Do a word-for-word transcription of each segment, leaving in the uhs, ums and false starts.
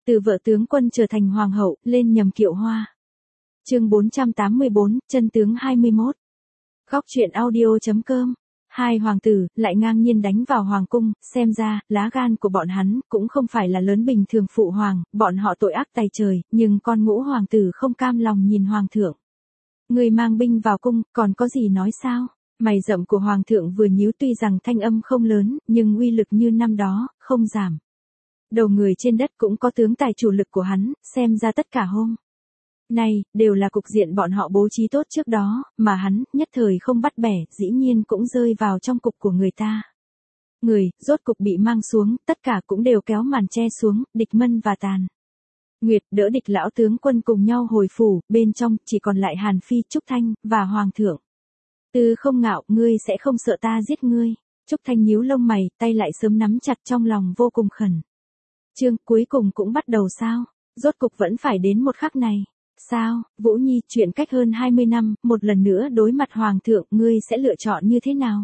Từ vợ tướng quân trở thành hoàng hậu, lên nhầm kiệu hoa. Chương bốn trăm tám mươi bốn, chân tướng hai mươi mốt. Góc truyện audio chấm com. Hai hoàng tử lại ngang nhiên đánh vào hoàng cung, xem ra lá gan của bọn hắn cũng không phải là lớn bình thường. Phụ hoàng, bọn họ tội ác tày trời, nhưng con ngũ hoàng tử không cam lòng nhìn hoàng thượng. Người mang binh vào cung, còn có gì nói sao? Mày rậm của hoàng thượng vừa nhíu, tuy rằng thanh âm không lớn, nhưng uy lực như năm đó, không giảm. Đầu người trên đất cũng có tướng tài chủ lực của hắn, xem ra tất cả hôm này, đều là cục diện bọn họ bố trí tốt trước đó, mà hắn, nhất thời không bắt bẻ, dĩ nhiên cũng rơi vào trong cục của người ta. Người, rốt cục bị mang xuống, tất cả cũng đều kéo màn che xuống, Địch Mân và Tàn Nguyệt đỡ Địch lão tướng quân cùng nhau hồi phủ, bên trong chỉ còn lại Hàn Phi, Trúc Thanh, và Hoàng thượng. Tư Không Ngạo, ngươi sẽ không sợ ta giết ngươi? Trúc Thanh nhíu lông mày, tay lại sớm nắm chặt, trong lòng vô cùng khẩn. Chương cuối cùng cũng bắt đầu sao? Rốt cục vẫn phải đến một khắc này. Sao, Vũ Nhi, chuyện cách hơn hai mươi năm, một lần nữa đối mặt hoàng thượng, ngươi sẽ lựa chọn như thế nào?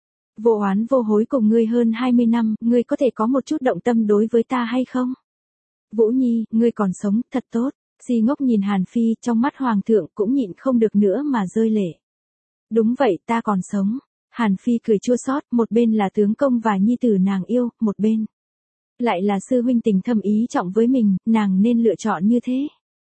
Vô oán vô hối cùng ngươi hơn hai mươi năm, ngươi có thể có một chút động tâm đối với ta hay không? Vũ Nhi, ngươi còn sống, thật tốt. Si Ngốc nhìn Hàn Phi, trong mắt hoàng thượng cũng nhịn không được nữa mà rơi lệ. Đúng vậy, ta còn sống. Hàn Phi cười chua xót, một bên là tướng công và nhi tử nàng yêu, một bên lại là sư huynh tình thâm ý trọng với mình, nàng nên lựa chọn như thế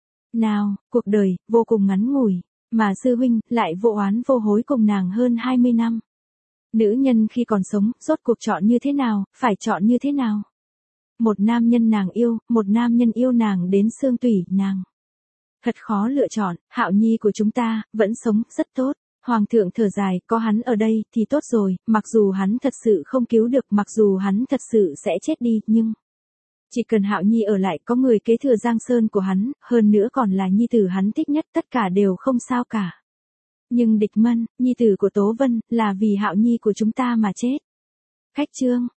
nào? Cuộc đời vô cùng ngắn ngủi, mà sư huynh lại vô oán vô hối cùng nàng hơn hai mươi năm. Nữ nhân khi còn sống, rốt cuộc chọn như thế nào, phải chọn như thế nào? Một nam nhân nàng yêu, một nam nhân yêu nàng đến xương tủy, nàng thật khó lựa chọn. Hạo Nhi của chúng ta vẫn sống rất tốt. Hoàng thượng thở dài, có hắn ở đây thì tốt rồi, mặc dù hắn thật sự không cứu được, mặc dù hắn thật sự sẽ chết đi, nhưng chỉ cần Hạo Nhi ở lại, có người kế thừa Giang Sơn của hắn, hơn nữa còn là nhi tử hắn thích nhất, tất cả đều không sao cả. Nhưng Địch Mân, nhi tử của Tố Vân, là vì Hạo Nhi của chúng ta mà chết. Khách chương.